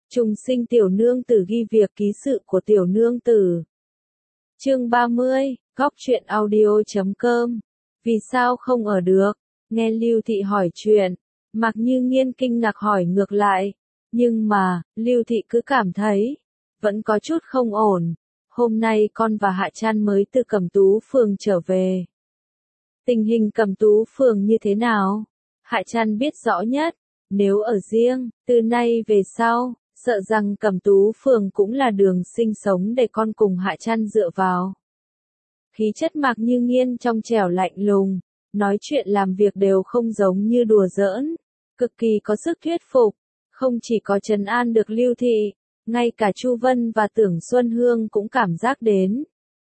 Trùng sinh tiểu nương tử ghi việc ký sự của tiểu nương tử. Chương 30, góc truyện audio.com. Vì sao không ở được? Nghe Lưu Thị hỏi chuyện, Mạc Như Nghiên kinh ngạc hỏi ngược lại. Nhưng mà, Lưu Thị cứ cảm thấy, vẫn có chút không ổn. Hôm nay con và Hạ Trăn mới từ Cẩm Tú phường trở về. Tình hình Cẩm Tú phường như thế nào? Hạ Trăn biết rõ nhất. Nếu ở riêng, từ nay về sau, sợ rằng Cẩm Tú phường cũng là đường sinh sống để con cùng Hạ Trăn dựa vào. Khí chất Mạc Như Nghiên trong trẻo lạnh lùng, nói chuyện làm việc đều không giống như đùa giỡn, cực kỳ có sức thuyết phục, không chỉ có trấn an được Lưu Thị, ngay cả Chu Vân và Tưởng Xuân Hương cũng cảm giác đến.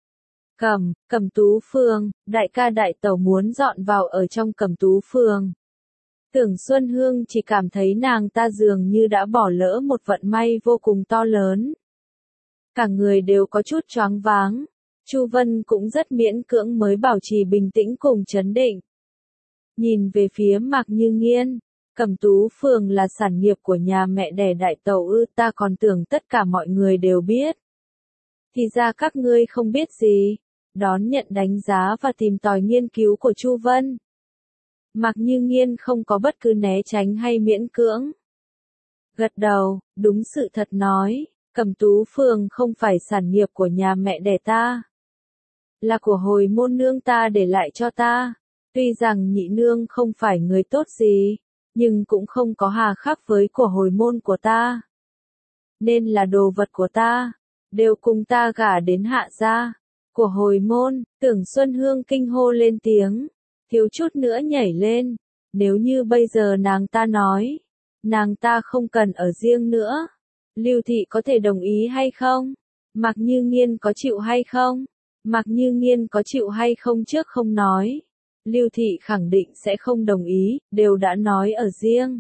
Cẩm Tú phường, đại ca đại tẩu muốn dọn vào ở trong Cẩm Tú phường. Tưởng Xuân Hương chỉ cảm thấy nàng ta dường như đã bỏ lỡ một vận may vô cùng to lớn. Cả người đều có chút choáng váng. Chu Vân cũng rất miễn cưỡng mới bảo trì bình tĩnh cùng trấn định. Nhìn về phía Mạc Như Nghiên, Cẩm Tú phường là sản nghiệp của nhà mẹ đẻ đại tẩu ư? Ta còn tưởng tất cả mọi người đều biết. Thì ra các ngươi không biết gì. Đón nhận đánh giá và tìm tòi nghiên cứu của Chu Vân. Mạc Như Nghiên không có bất cứ né tránh hay miễn cưỡng. Gật đầu, đúng sự thật nói, Cẩm Tú phường không phải sản nghiệp của nhà mẹ đẻ ta. Là của hồi môn nương ta để lại cho ta. Tuy rằng nhị nương không phải người tốt gì, nhưng cũng không có hà khắc với của hồi môn của ta. Nên là đồ vật của ta, đều cùng ta gả đến Hạ gia. Của hồi môn, Tưởng Xuân Hương kinh hô lên tiếng, thiếu chút nữa nhảy lên. Nếu như bây giờ nàng ta nói, nàng ta không cần ở riêng nữa, Lưu Thị có thể đồng ý hay không? Mạc Như Nghiên có chịu hay không? Mạc Như Nghiên có chịu hay không trước không nói. Lưu Thị khẳng định sẽ không đồng ý, đều đã nói ở riêng.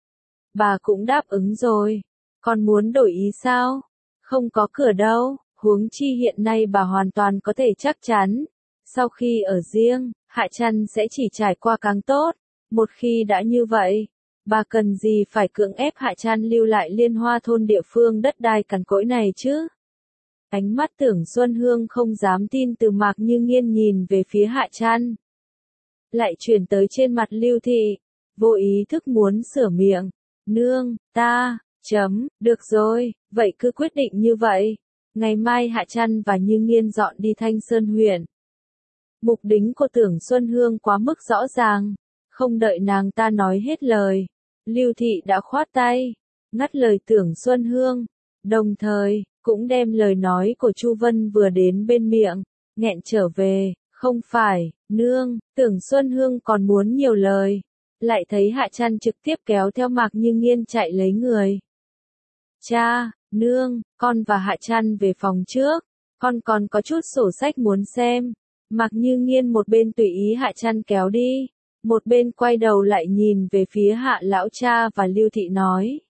Bà cũng đáp ứng rồi. Còn muốn đổi ý sao? Không có cửa đâu, huống chi hiện nay bà hoàn toàn có thể chắc chắn. Sau khi ở riêng, Hạ Trăn sẽ chỉ trải qua càng tốt. Một khi đã như vậy, bà cần gì phải cưỡng ép Hạ Trăn lưu lại Liên Hoa thôn địa phương đất đai cằn cỗi này chứ? Ánh mắt Tưởng Xuân Hương không dám tin từ Mạc Như Nghiên nhìn về phía Hạ Trăn. Lại chuyển tới trên mặt Lưu Thị, vô ý thức muốn sửa miệng. Nương, ta, được rồi, vậy cứ quyết định như vậy. Ngày mai Hạ Trăn và Như Nghiên dọn đi Thanh Sơn huyện. Mục đích của Tưởng Xuân Hương quá mức rõ ràng, không đợi nàng ta nói hết lời. Lưu Thị đã khoát tay, ngắt lời Tưởng Xuân Hương, đồng thời, cũng đem lời nói của Chu Vân vừa đến bên miệng, nghẹn trở về. Không phải, nương, Tưởng Xuân Hương còn muốn nhiều lời. Lại thấy Hạ Trăn trực tiếp kéo theo Mạc Như Nghiên chạy lấy người. Cha, nương, con và Hạ Trăn về phòng trước, con còn có chút sổ sách muốn xem. Mạc Như Nghiên một bên tùy ý Hạ Trăn kéo đi, một bên quay đầu lại nhìn về phía Hạ lão cha và Lưu Thị nói.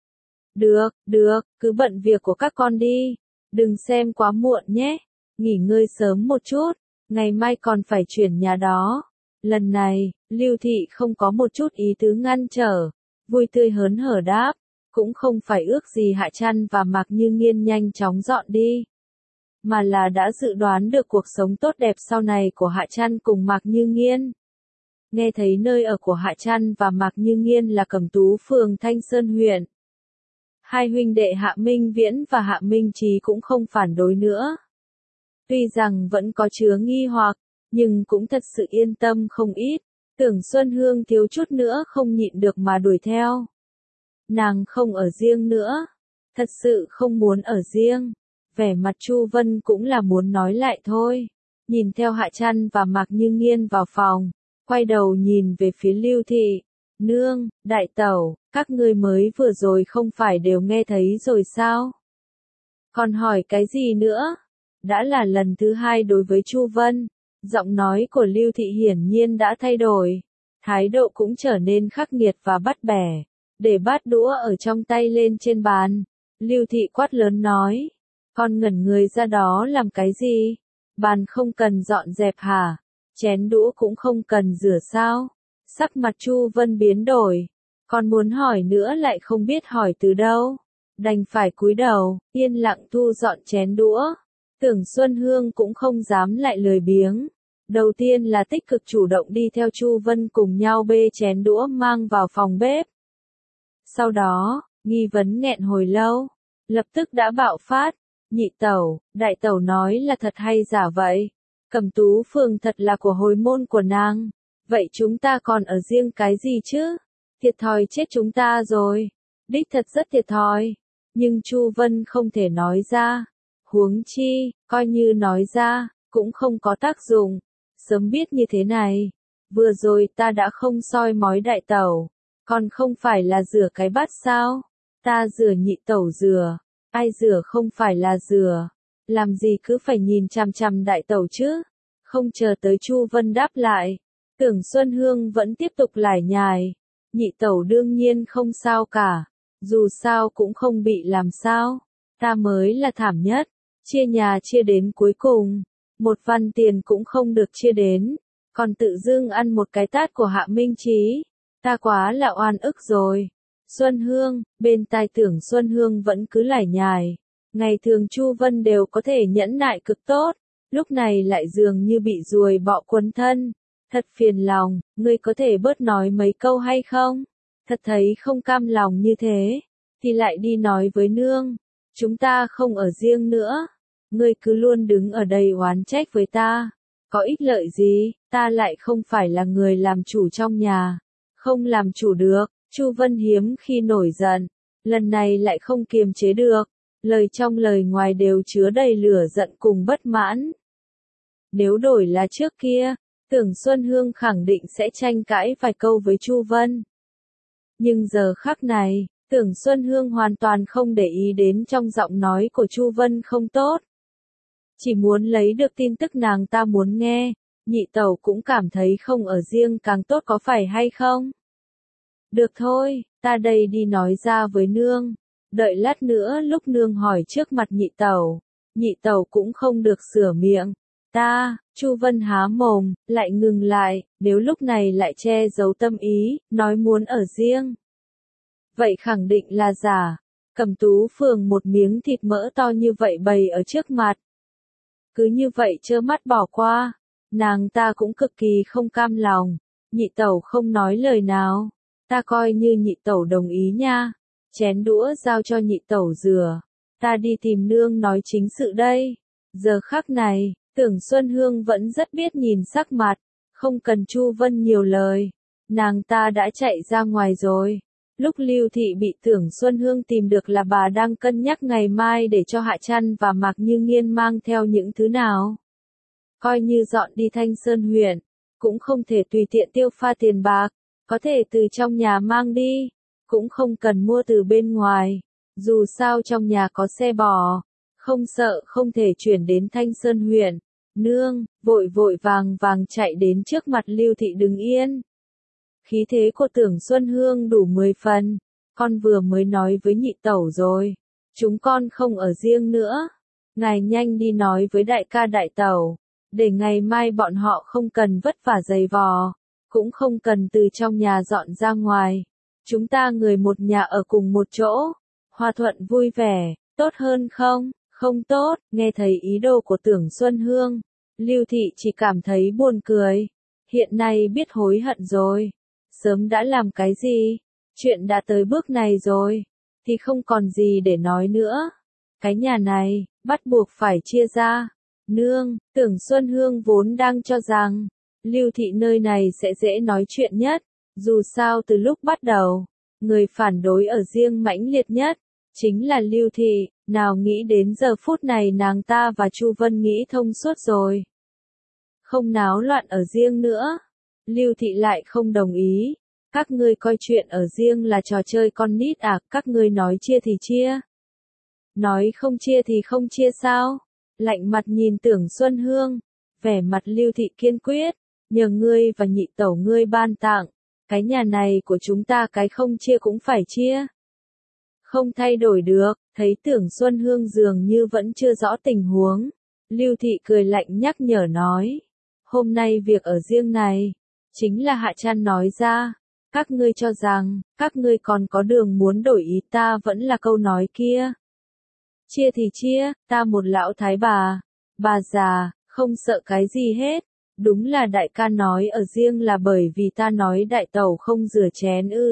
Được, cứ bận việc của các con đi, đừng xem quá muộn nhé, nghỉ ngơi sớm một chút, ngày mai còn phải chuyển nhà đó. Lần này, Lưu Thị không có một chút ý tứ ngăn trở, vui tươi hớn hở đáp, cũng không phải ước gì Hạ Trăn và Mạc Như Nghiên nhanh chóng dọn đi, mà là đã dự đoán được cuộc sống tốt đẹp sau này của Hạ Trăn cùng Mạc Như Nghiên. Nghe thấy nơi ở của Hạ Trăn và Mạc Như Nghiên là Cẩm Tú phường Thanh Sơn huyện. Hai huynh đệ Hạ Minh Viễn và Hạ Minh Trí cũng không phản đối nữa. Tuy rằng vẫn có chứa nghi hoặc, nhưng cũng thật sự yên tâm không ít. Tưởng Xuân Hương thiếu chút nữa không nhịn được mà đuổi theo. Nàng không ở riêng nữa. Thật sự không muốn ở riêng. Vẻ mặt Chu Vân cũng là muốn nói lại thôi. Nhìn theo Hạ Trăn và Mạc Như Nghiên vào phòng, quay đầu nhìn về phía Lưu Thị. Nương, đại tẩu, các ngươi mới vừa rồi không phải đều nghe thấy rồi sao? Còn hỏi cái gì nữa? Đã là lần thứ hai đối với Chu Vân, giọng nói của Lưu Thị hiển nhiên đã thay đổi, thái độ cũng trở nên khắc nghiệt và bắt bẻ, để bát đũa ở trong tay lên trên bàn. Lưu Thị quát lớn nói, con ngẩn người ra đó làm cái gì? Bàn không cần dọn dẹp hả? Chén đũa cũng không cần rửa sao? Sắc mặt Chu Vân biến đổi, còn muốn hỏi nữa lại không biết hỏi từ đâu. đành phải cúi đầu, yên lặng thu dọn chén đũa. Tưởng Xuân Hương cũng không dám lại lười biếng. Đầu tiên là tích cực chủ động đi theo Chu Vân cùng nhau bê chén đũa mang vào phòng bếp. Sau đó, nghi vấn nghẹn hồi lâu, lập tức đã bạo phát. Nhị tẩu, đại tẩu nói là thật hay giả vậy? Cẩm Tú Phường thật là của hồi môn của nàng. Vậy chúng ta còn ở riêng cái gì chứ? Thiệt thòi chết chúng ta rồi. Đích thật rất thiệt thòi. Nhưng Chu Vân không thể nói ra. Huống chi, coi như nói ra, cũng không có tác dụng. Sớm biết như thế này. Vừa rồi ta đã không soi mói đại tẩu. Còn không phải là rửa cái bát sao? Ta rửa nhị tẩu rửa. Ai rửa không phải là rửa. Làm gì cứ phải nhìn chằm chằm đại tẩu chứ? Không chờ tới Chu Vân đáp lại. Tưởng Xuân Hương vẫn tiếp tục lải nhải. Nhị tẩu đương nhiên không sao cả. Dù sao cũng không bị làm sao. Ta mới là thảm nhất. Chia nhà chia đến cuối cùng. Một văn tiền cũng không được chia đến. Còn tự dưng ăn một cái tát của Hạ Minh Chí. Ta quá là oan ức rồi. Xuân Hương, bên tai Tưởng Xuân Hương vẫn cứ lải nhải. Ngày thường Chu Vân đều có thể nhẫn nại cực tốt. Lúc này lại dường như bị ruồi bọ quấn thân. Thật phiền lòng, ngươi có thể bớt nói mấy câu hay không? Thật thấy không cam lòng như thế. Thì lại đi nói với nương. Chúng ta không ở riêng nữa. Ngươi cứ luôn đứng ở đây oán trách với ta. Có ích lợi gì, ta lại không phải là người làm chủ trong nhà. Không làm chủ được, Chu Vân hiếm khi nổi giận. Lần này lại không kiềm chế được. Lời trong lời ngoài đều chứa đầy lửa giận cùng bất mãn. Nếu đổi là trước kia, Tưởng Xuân Hương khẳng định sẽ tranh cãi vài câu với Chu Vân. Nhưng giờ khắc này, Tưởng Xuân Hương hoàn toàn không để ý đến trong giọng nói của Chu Vân không tốt. Chỉ muốn lấy được tin tức nàng ta muốn nghe, nhị tẩu cũng cảm thấy không ở riêng càng tốt có phải hay không? Được thôi, ta đây đi nói ra với nương. Đợi lát nữa lúc nương hỏi trước mặt nhị tẩu cũng không được sửa miệng. Chu Vân há mồm, lại ngừng lại, nếu lúc này lại che giấu tâm ý, nói muốn ở riêng. Vậy khẳng định là giả. Cẩm Tú Phường một miếng thịt mỡ to như vậy bày ở trước mặt. Cứ như vậy trơ mắt bỏ qua, nàng ta cũng cực kỳ không cam lòng. Nhị tẩu không nói lời nào. Ta coi như nhị tẩu đồng ý nha. Chén đũa giao cho nhị tẩu rửa. Ta đi tìm nương nói chính sự đây. Giờ khắc này, Tưởng Xuân Hương vẫn rất biết nhìn sắc mặt. Không cần Chu Vân nhiều lời. Nàng ta đã chạy ra ngoài rồi. Lúc Lưu Thị bị Tưởng Xuân Hương tìm được là bà đang cân nhắc ngày mai để cho Hạ Trăn và Mạc Như Nghiên mang theo những thứ nào. Coi như dọn đi Thanh Sơn huyện, cũng không thể tùy tiện tiêu pha tiền bạc, có thể từ trong nhà mang đi, cũng không cần mua từ bên ngoài. Dù sao trong nhà có xe bò, không sợ không thể chuyển đến Thanh Sơn huyện. Nương, vội vội vàng vàng chạy đến trước mặt Lưu Thị đứng yên. Khí thế của Tưởng Xuân Hương đủ 10 phần, con vừa mới nói với nhị tẩu rồi, chúng con không ở riêng nữa. Ngài nhanh đi nói với đại ca đại tẩu, để ngày mai bọn họ không cần vất vả giày vò, cũng không cần từ trong nhà dọn ra ngoài. Chúng ta người một nhà ở cùng một chỗ, hòa thuận vui vẻ, tốt hơn không? Không tốt. Nghe thấy ý đồ của Tưởng Xuân Hương, Lưu Thị chỉ cảm thấy buồn cười. Hiện nay biết hối hận rồi. Sớm đã làm cái gì? Chuyện đã tới bước này rồi, thì không còn gì để nói nữa. Cái nhà này, bắt buộc phải chia ra. Nương, Tưởng Xuân Hương vốn đang cho rằng, Lưu Thị nơi này sẽ dễ nói chuyện nhất. Dù sao từ lúc bắt đầu, người phản đối ở riêng mãnh liệt nhất, chính là Lưu Thị. Nào nghĩ đến giờ phút này nàng ta và Chu Vân nghĩ thông suốt rồi. Không náo loạn ở riêng nữa. Lưu Thị lại không đồng ý. Các ngươi coi chuyện ở riêng là trò chơi con nít à, các ngươi nói chia thì chia. Nói không chia thì không chia sao? Lạnh mặt nhìn Tưởng Xuân Hương, vẻ mặt Lưu Thị kiên quyết, nhờ ngươi và nhị tẩu ngươi ban tặng, cái nhà này của chúng ta cái không chia cũng phải chia. Không thay đổi được, thấy Tưởng Xuân Hương dường như vẫn chưa rõ tình huống. Lưu Thị cười lạnh nhắc nhở nói, hôm nay việc ở riêng này, chính là Hạ Trăn nói ra, Các ngươi cho rằng, các ngươi còn có đường muốn đổi ý, ta vẫn là câu nói kia. Chia thì chia, ta một lão thái bà già, không sợ cái gì hết. Đúng là đại ca nói ở riêng là bởi vì ta nói đại tẩu không rửa chén ư,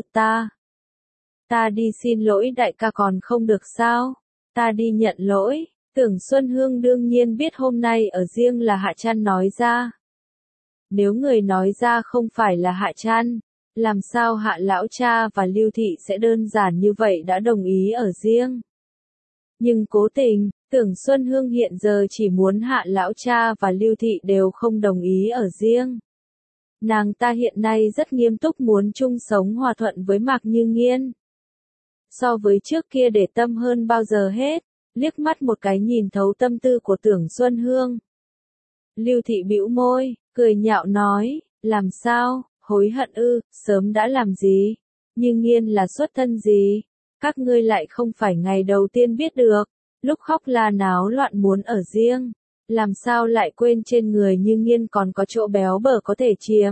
ta đi xin lỗi đại ca còn không được sao, ta đi nhận lỗi. Tưởng Xuân Hương đương nhiên biết hôm nay ở riêng là Hạ Trăn nói ra. Nếu người nói ra không phải là Hạ Trăn, làm sao Hạ lão cha và Lưu thị sẽ đơn giản như vậy đã đồng ý ở riêng. Nhưng cố tình, Tưởng Xuân Hương hiện giờ chỉ muốn Hạ lão cha và Lưu thị đều không đồng ý ở riêng. Nàng ta hiện nay rất nghiêm túc muốn chung sống hòa thuận với Mạc Như Nghiên. So với trước kia để tâm hơn bao giờ hết, liếc mắt một cái nhìn thấu tâm tư của Tưởng Xuân Hương. Lưu thị bĩu môi, cười nhạo nói, làm sao, hối hận ư, sớm đã làm gì, Như Nghiên là xuất thân gì, các ngươi lại không phải ngày đầu tiên biết được, lúc khóc la náo loạn muốn ở riêng, làm sao lại quên trên người Như Nghiên còn có chỗ béo bở có thể chiếm.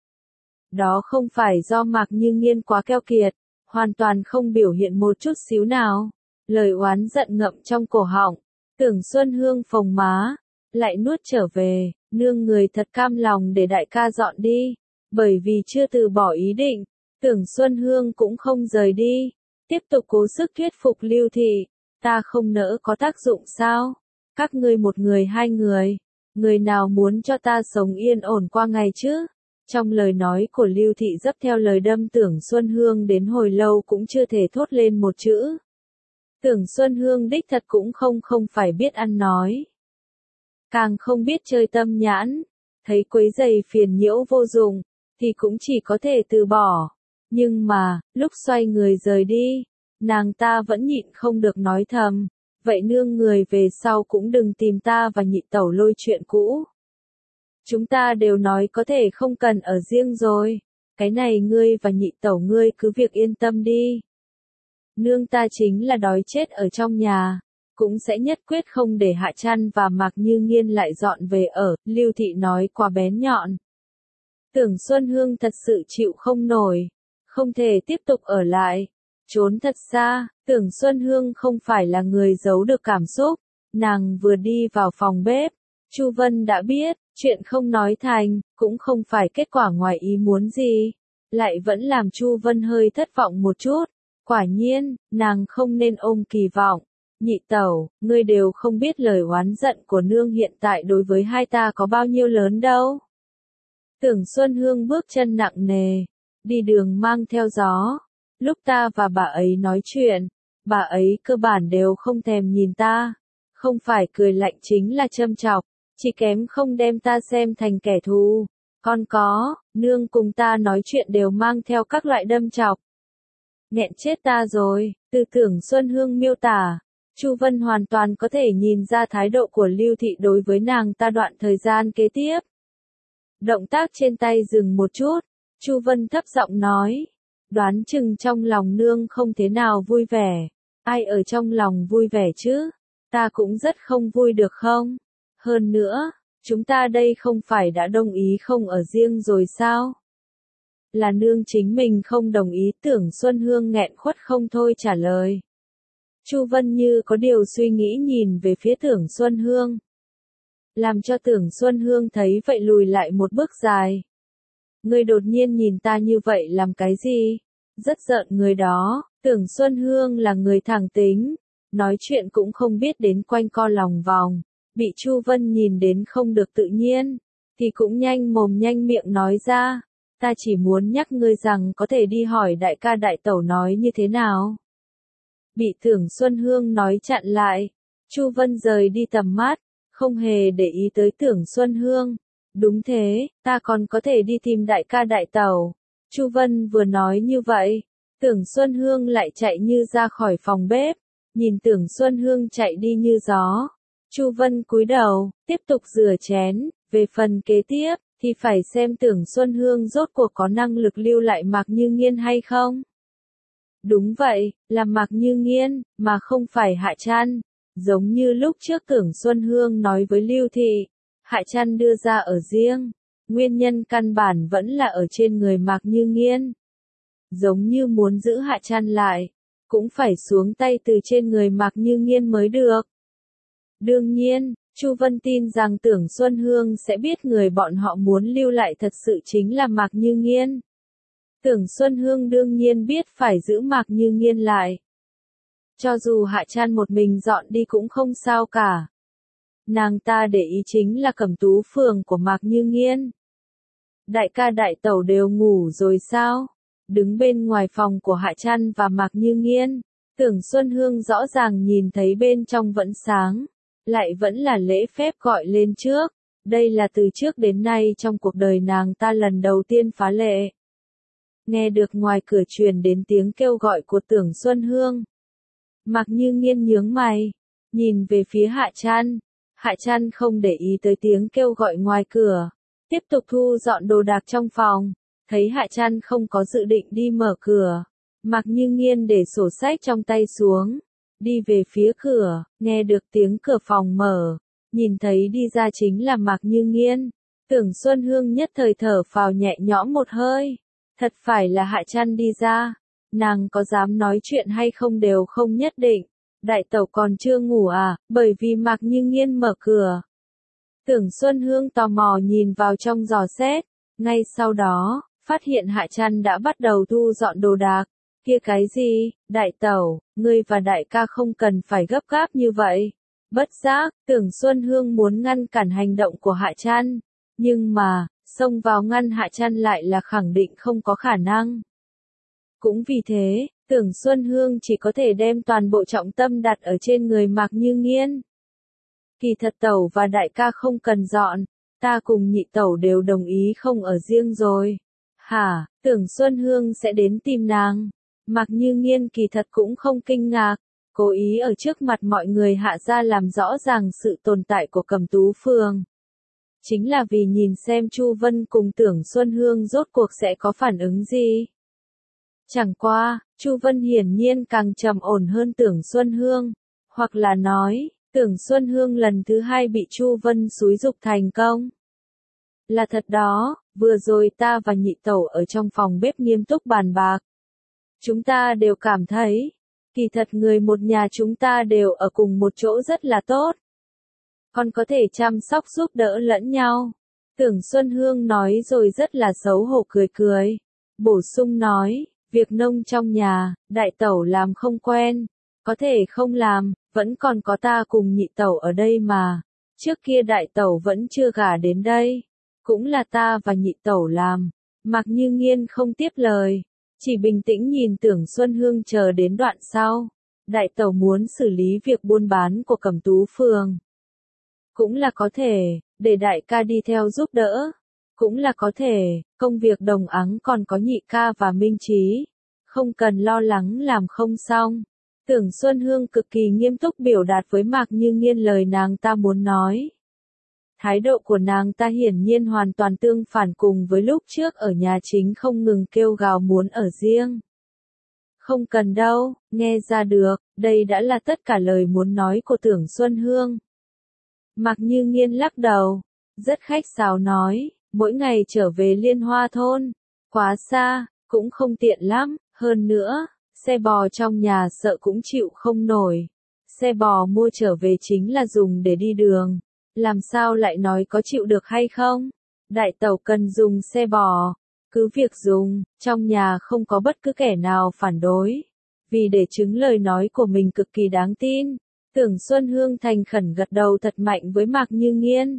Đó không phải do Mạc Như Nghiên quá keo kiệt, hoàn toàn không biểu hiện một chút xíu nào. Lời oán giận ngậm trong cổ họng, Tưởng Xuân Hương phồng má, lại nuốt trở về, nương người thật cam lòng để đại ca dọn đi, bởi vì chưa từ bỏ ý định, Tưởng Xuân Hương cũng không rời đi, tiếp tục cố sức thuyết phục Lưu thị, ta không nỡ có tác dụng sao, các ngươi một người hai người nào muốn cho ta sống yên ổn qua ngày chứ? Trong lời nói của Lưu thị dấp theo lời đâm Tưởng Xuân Hương đến hồi lâu cũng chưa thể thốt lên một chữ. Tưởng Xuân Hương đích thật cũng không phải biết ăn nói. Càng không biết chơi tâm nhãn, thấy quấy giày phiền nhiễu vô dụng, thì cũng chỉ có thể từ bỏ. Nhưng mà, lúc xoay người rời đi, nàng ta vẫn nhịn không được nói thầm, vậy nương người về sau cũng đừng tìm ta và nhị tẩu lôi chuyện cũ. Chúng ta đều nói có thể không cần ở riêng rồi, cái này ngươi và nhị tẩu ngươi cứ việc yên tâm đi. Nương ta chính là đói chết ở trong nhà, cũng sẽ nhất quyết không để Hạ Trăn và Mạc Như Nghiên lại dọn về ở, Lưu thị nói quá bén nhọn. Tưởng Xuân Hương thật sự chịu không nổi, không thể tiếp tục ở lại, trốn thật xa, Tưởng Xuân Hương không phải là người giấu được cảm xúc, nàng vừa đi vào phòng bếp, Chu Vân đã biết, chuyện không nói thành, cũng không phải kết quả ngoài ý muốn gì, lại vẫn làm Chu Vân hơi thất vọng một chút. Quả nhiên, nàng không nên ôm kỳ vọng. Nhị tẩu, ngươi đều không biết lời oán giận của nương hiện tại đối với hai ta có bao nhiêu lớn đâu. Tưởng Xuân Hương bước chân nặng nề, đi đường mang theo gió. Lúc ta và bà ấy nói chuyện, bà ấy cơ bản đều không thèm nhìn ta. Không phải cười lạnh chính là châm chọc, chỉ kém không đem ta xem thành kẻ thù. Còn có, nương cùng ta nói chuyện đều mang theo các loại đâm chọc. Nghẹn chết ta rồi, từ Tưởng Xuân Hương miêu tả, Chu Vân hoàn toàn có thể nhìn ra thái độ của Lưu thị đối với nàng ta đoạn thời gian kế tiếp. Động tác trên tay dừng một chút, Chu Vân thấp giọng nói, đoán chừng trong lòng nương không thế nào vui vẻ, ai ở trong lòng vui vẻ chứ, ta cũng rất không vui được không? Hơn nữa, chúng ta đây không phải đã đồng ý không ở riêng rồi sao? Là nương chính mình không đồng ý. Tưởng Xuân Hương nghẹn khuất không thôi trả lời. Chu Vân như có điều suy nghĩ nhìn về phía Tưởng Xuân Hương. Làm cho Tưởng Xuân Hương thấy vậy lùi lại một bước dài. Ngươi đột nhiên nhìn ta như vậy làm cái gì? Rất giận người đó. Tưởng Xuân Hương là người thẳng tính, nói chuyện cũng không biết đến quanh co lòng vòng, bị Chu Vân nhìn đến không được tự nhiên, thì cũng nhanh mồm nhanh miệng nói ra. Ta chỉ muốn nhắc ngươi rằng có thể đi hỏi đại ca đại tẩu nói như thế nào. Bị Tưởng Xuân Hương nói chặn lại, Chu Vân rời đi tầm mắt, không hề để ý tới Tưởng Xuân Hương. Đúng thế, ta còn có thể đi tìm đại ca đại tẩu. Chu Vân vừa nói như vậy, Tưởng Xuân Hương lại chạy như ra khỏi phòng bếp, nhìn Tưởng Xuân Hương chạy đi như gió. Chu Vân cúi đầu, tiếp tục rửa chén, về phần kế tiếp thì phải xem Tưởng Xuân Hương rốt cuộc có năng lực lưu lại Mạc Như Nghiên hay không. Đúng vậy, là Mạc Như Nghiên, mà không phải Hạ Trăn. Giống như lúc trước Tưởng Xuân Hương nói với Lưu thị, Hạ Trăn đưa ra ở riêng, nguyên nhân căn bản vẫn là ở trên người Mạc Như Nghiên. giống như muốn giữ Hạ Trăn lại, cũng phải xuống tay từ trên người Mạc Như Nghiên mới được. Đương nhiên, Chu Vân tin rằng Tưởng Xuân Hương sẽ biết người bọn họ muốn lưu lại thật sự chính là Mạc Như Nghiên. Tưởng Xuân Hương đương nhiên biết phải giữ Mạc Như Nghiên lại. Cho dù Hạ Trăn một mình dọn đi cũng không sao cả. Nàng ta để ý chính là Cẩm Tú Phường của Mạc Như Nghiên. Đại ca đại tẩu đều ngủ rồi sao? Đứng bên ngoài phòng của Hạ Trăn và Mạc Như Nghiên, Tưởng Xuân Hương rõ ràng nhìn thấy bên trong vẫn sáng, lại vẫn là lễ phép gọi lên trước. Đây là từ trước đến nay trong cuộc đời nàng ta lần đầu tiên phá lệ. Nghe được ngoài cửa truyền đến tiếng kêu gọi của Tưởng Xuân Hương. Mạc Như Nghiên nhướng mày, nhìn về phía Hạ Trăn. Hạ Trăn không để ý tới tiếng kêu gọi ngoài cửa, tiếp tục thu dọn đồ đạc trong phòng. Thấy Hạ Trăn không có dự định đi mở cửa, Mạc Như Nghiên để sổ sách trong tay xuống, đi về phía cửa, nghe được tiếng cửa phòng mở, nhìn thấy đi ra chính là Mạc Như Nghiên. Tưởng Xuân Hương nhất thời thở phào nhẹ nhõm một hơi, thật phải là Hạ Trăn đi ra, nàng có dám nói chuyện hay không đều không nhất định. Đại tẩu còn chưa ngủ à, bởi vì Mạc Như Nghiên mở cửa. Tưởng Xuân Hương tò mò nhìn vào trong giò xét, ngay sau đó, phát hiện Hạ Trăn đã bắt đầu thu dọn đồ đạc. Kia cái gì, đại tẩu, ngươi và đại ca không cần phải gấp gáp như vậy. Bất giác, Tưởng Xuân Hương muốn ngăn cản hành động của Hạ Trăn, nhưng mà, xông vào ngăn Hạ Trăn lại là khẳng định không có khả năng. Cũng vì thế, Tưởng Xuân Hương chỉ có thể đem toàn bộ trọng tâm đặt ở trên người Mạc Như Nghiên. Kỳ thật tẩu và đại ca không cần dọn, ta cùng nhị tẩu đều đồng ý không ở riêng rồi. Hả, Tưởng Xuân Hương sẽ đến tìm nàng. Mạc Như Nghiên kỳ thật cũng không kinh ngạc, cố ý ở trước mặt mọi người hạ ra làm rõ ràng sự tồn tại của Cẩm Tú Phường. Chính là vì nhìn xem Chu Vân cùng Tưởng Xuân Hương rốt cuộc sẽ có phản ứng gì. Chẳng qua, Chu Vân hiển nhiên càng trầm ổn hơn Tưởng Xuân Hương, hoặc là nói, Tưởng Xuân Hương lần thứ hai bị Chu Vân xúi giục thành công. Là thật đó, vừa rồi ta và nhị tẩu ở trong phòng bếp nghiêm túc bàn bạc. Chúng ta đều cảm thấy, kỳ thật người một nhà chúng ta đều ở cùng một chỗ rất là tốt. Còn có thể chăm sóc giúp đỡ lẫn nhau. Tưởng Xuân Hương nói rồi rất là xấu hổ cười cười. Bổ sung nói, việc nông trong nhà, đại tẩu làm không quen. Có thể không làm, vẫn còn có ta cùng nhị tẩu ở đây mà. Trước kia đại tẩu vẫn chưa gả đến đây. Cũng là ta và nhị tẩu làm. Mạc Như Nghiên không tiếp lời. Chỉ bình tĩnh nhìn Tưởng Xuân Hương chờ đến đoạn sau. Đại tẩu muốn xử lý việc buôn bán của Cẩm Tú Phường. Cũng là có thể, để đại ca đi theo giúp đỡ. Cũng là có thể, công việc đồng áng còn có nhị ca và Minh Trí. Không cần lo lắng làm không xong. Tưởng Xuân Hương cực kỳ nghiêm túc biểu đạt với Mạc Như Nghiên lời nàng ta muốn nói. Thái độ của nàng ta hiển nhiên hoàn toàn tương phản cùng với lúc trước ở nhà chính không ngừng kêu gào muốn ở riêng. Không cần đâu, nghe ra được, đây đã là tất cả lời muốn nói của Tưởng Xuân Hương. Mạc Như Nghiên lắc đầu, rất khách sáo nói, mỗi ngày trở về Liên Hoa thôn, quá xa, cũng không tiện lắm, hơn nữa, xe bò trong nhà sợ cũng chịu không nổi. Xe bò mua trở về chính là dùng để đi đường. Làm sao lại nói có chịu được hay không? Đại tẩu cần dùng xe bò, cứ việc dùng, trong nhà không có bất cứ kẻ nào phản đối. Vì để chứng lời nói của mình cực kỳ đáng tin, Tưởng Xuân Hương thành khẩn gật đầu thật mạnh với Mạc Như Nghiên.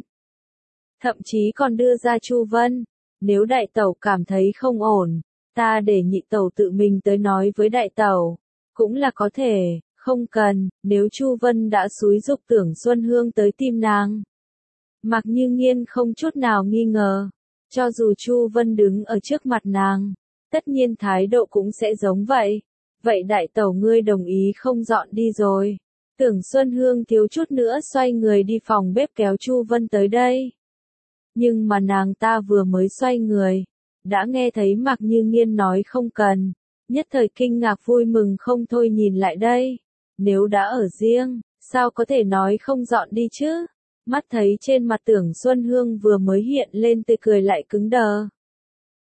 Thậm chí còn đưa ra Chu Vân, nếu đại tẩu cảm thấy không ổn, ta để nhị tẩu tự mình tới nói với đại tẩu, cũng là có thể. Không cần, nếu Chu Vân đã xúi giục Tưởng Xuân Hương tới tìm nàng. Mạc Như Nghiên không chút nào nghi ngờ, cho dù Chu Vân đứng ở trước mặt nàng, tất nhiên thái độ cũng sẽ giống vậy. Vậy đại tẩu ngươi đồng ý không dọn đi rồi. Tưởng Xuân Hương thiếu chút nữa xoay người đi phòng bếp kéo Chu Vân tới đây. Nhưng mà nàng ta vừa mới xoay người, đã nghe thấy Mạc Như Nghiên nói không cần, nhất thời kinh ngạc vui mừng không thôi nhìn lại đây. Nếu đã ở riêng, sao có thể nói không dọn đi chứ? Mắt thấy trên mặt Tưởng Xuân Hương vừa mới hiện lên tươi cười lại cứng đờ.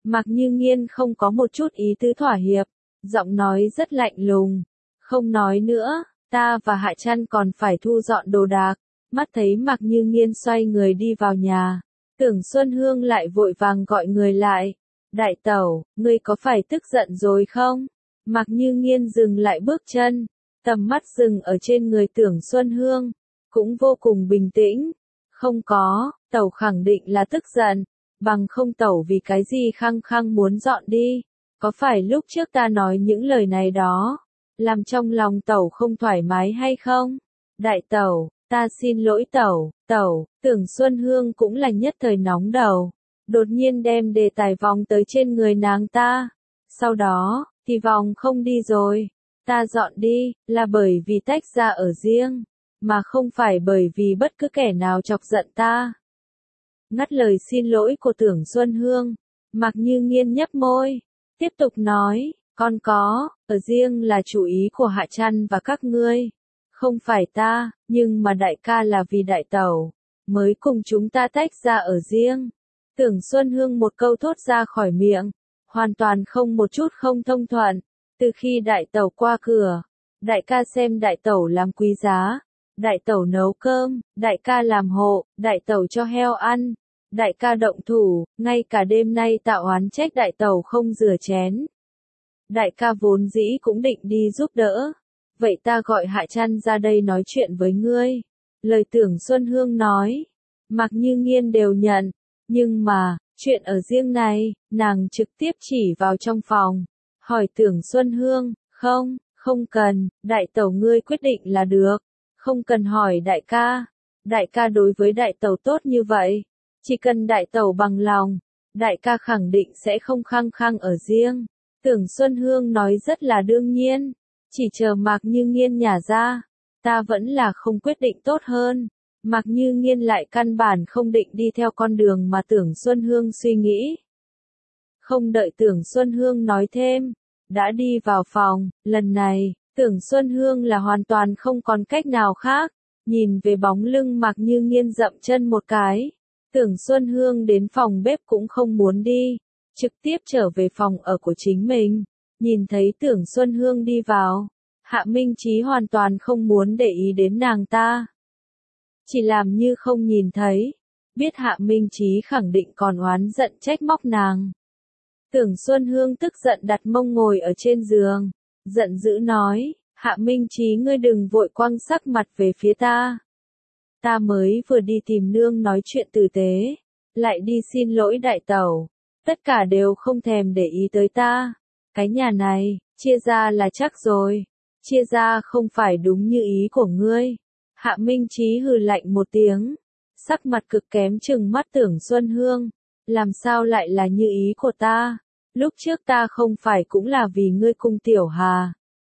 Mạc Như Nghiên không có một chút ý tứ thỏa hiệp, giọng nói rất lạnh lùng. Không nói nữa, ta và Hạ Trăn còn phải thu dọn đồ đạc. Mắt thấy Mạc Như Nghiên xoay người đi vào nhà, Tưởng Xuân Hương lại vội vàng gọi người lại. Đại tẩu, ngươi có phải tức giận rồi không? Mạc Như Nghiên dừng lại bước chân, tầm mắt dừng ở trên người Tưởng Xuân Hương, cũng vô cùng bình tĩnh. Không có, tẩu khẳng định là tức giận, bằng không tẩu vì cái gì khăng khăng muốn dọn đi. Có phải lúc trước ta nói những lời này đó, làm trong lòng tẩu không thoải mái hay không? Đại tẩu, ta xin lỗi tẩu, Tưởng Xuân Hương cũng là nhất thời nóng đầu, đột nhiên đem đề tài vòng tới trên người nàng ta. Sau đó, thì vòng không đi rồi, ta dọn đi, là bởi vì tách ra ở riêng, mà không phải bởi vì bất cứ kẻ nào chọc giận ta. Ngắt lời xin lỗi của Tưởng Xuân Hương, Mạc Như Nghiên nhấp môi, tiếp tục nói, con có, ở riêng là chủ ý của Hạ Trăn và các ngươi, không phải ta, nhưng mà đại ca là vì đại tẩu, mới cùng chúng ta tách ra ở riêng. Tưởng Xuân Hương một câu thốt ra khỏi miệng, hoàn toàn không một chút không thông thuận. Từ khi đại tẩu qua cửa, đại ca xem đại tẩu làm quý giá, đại tẩu nấu cơm, đại ca làm hộ, đại tẩu cho heo ăn, đại ca động thủ, ngay cả đêm nay tạo oán trách đại tẩu không rửa chén. Đại ca vốn dĩ cũng định đi giúp đỡ, vậy ta gọi Hạ Trăn ra đây nói chuyện với ngươi. Lời Tưởng Xuân Hương nói, Mạc Như Nghiên đều nhận, nhưng mà, chuyện ở riêng này, nàng trực tiếp chỉ vào trong phòng, hỏi Tưởng Xuân Hương, không cần, đại tẩu ngươi quyết định là được, không cần hỏi đại ca đối với đại tẩu tốt như vậy, chỉ cần đại tẩu bằng lòng, đại ca khẳng định sẽ không khăng khăng ở riêng. Tưởng Xuân Hương nói rất là đương nhiên, chỉ chờ Mạc Như Nghiên nhả ra, ta vẫn là không quyết định tốt hơn. Mạc Như Nghiên lại căn bản không định đi theo con đường mà Tưởng Xuân Hương suy nghĩ. Không đợi Tưởng Xuân Hương nói thêm, đã đi vào phòng, lần này, Tưởng Xuân Hương là hoàn toàn không còn cách nào khác, nhìn về bóng lưng Mạc Như Nghiên dậm chân một cái. Tưởng Xuân Hương đến phòng bếp cũng không muốn đi, trực tiếp trở về phòng ở của chính mình. Nhìn thấy Tưởng Xuân Hương đi vào, Hạ Minh Chí hoàn toàn không muốn để ý đến nàng ta. Chỉ làm như không nhìn thấy, biết Hạ Minh Chí khẳng định còn oán giận trách móc nàng. Tưởng Xuân Hương tức giận đặt mông ngồi ở trên giường, giận dữ nói, Hạ Minh Chí ngươi đừng vội quăng sắc mặt về phía ta. Ta mới vừa đi tìm nương nói chuyện tử tế, lại đi xin lỗi đại tẩu, tất cả đều không thèm để ý tới ta. Cái nhà này, chia ra là chắc rồi, chia ra không phải đúng như ý của ngươi. Hạ Minh Chí hừ lạnh một tiếng, sắc mặt cực kém trừng mắt Tưởng Xuân Hương, làm sao lại là như ý của ta, lúc trước ta không phải cũng là vì ngươi cung Tiểu Hà.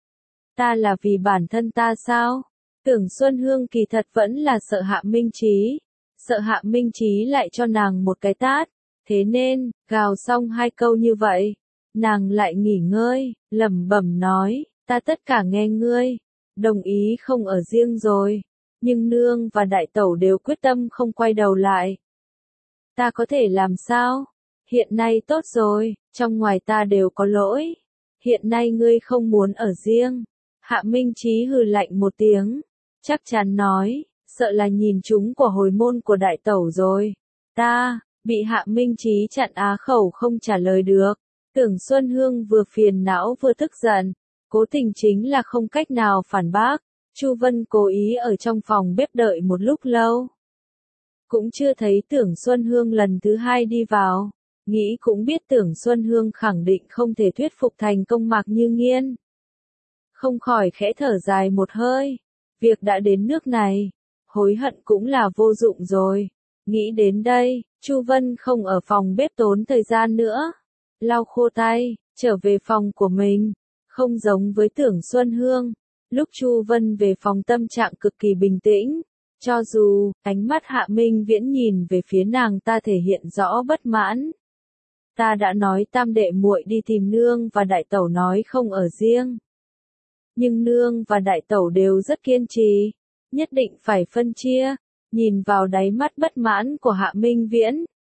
Ta là vì bản thân ta sao? Tưởng Xuân Hương kỳ thật vẫn là sợ Hạ Minh Chí, sợ Hạ Minh Chí lại cho nàng một cái tát, thế nên, gào xong hai câu như vậy, nàng lại nghỉ ngơi, lẩm bẩm nói, ta tất cả nghe ngươi, đồng ý không ở riêng rồi, nhưng nương và đại tẩu đều quyết tâm không quay đầu lại. Ta có thể làm sao? Hiện nay tốt rồi, trong ngoài ta đều có lỗi. Hiện nay ngươi không muốn ở riêng. Hạ Minh Chí hừ lạnh một tiếng, chắc chắn nói, sợ là nhìn chúng của hồi môn của đại tẩu rồi. Ta, bị Hạ Minh Chí chặn á khẩu không trả lời được. Tưởng Xuân Hương vừa phiền não vừa tức giận, cố tình chính là không cách nào phản bác. Chu Vân cố ý ở trong phòng bếp đợi một lúc lâu, cũng chưa thấy Tưởng Xuân Hương lần thứ hai đi vào, nghĩ cũng biết Tưởng Xuân Hương khẳng định không thể thuyết phục thành công Mạc Như Nghiên. Không khỏi khẽ thở dài một hơi, việc đã đến nước này, hối hận cũng là vô dụng rồi. Nghĩ đến đây, Chu Vân không ở phòng bếp tốn thời gian nữa, lau khô tay, trở về phòng của mình, không giống với Tưởng Xuân Hương. Lúc Chu Vân về phòng tâm trạng cực kỳ bình tĩnh, cho dù ánh mắt Hạ Minh Viễn nhìn về phía nàng ta thể hiện rõ bất mãn. Ta đã nói tam đệ muội đi tìm nương và đại tẩu nói không ở riêng. Nhưng nương và đại tẩu đều rất kiên trì, nhất định phải phân chia. Nhìn vào đáy mắt bất mãn của Hạ Minh Viễn,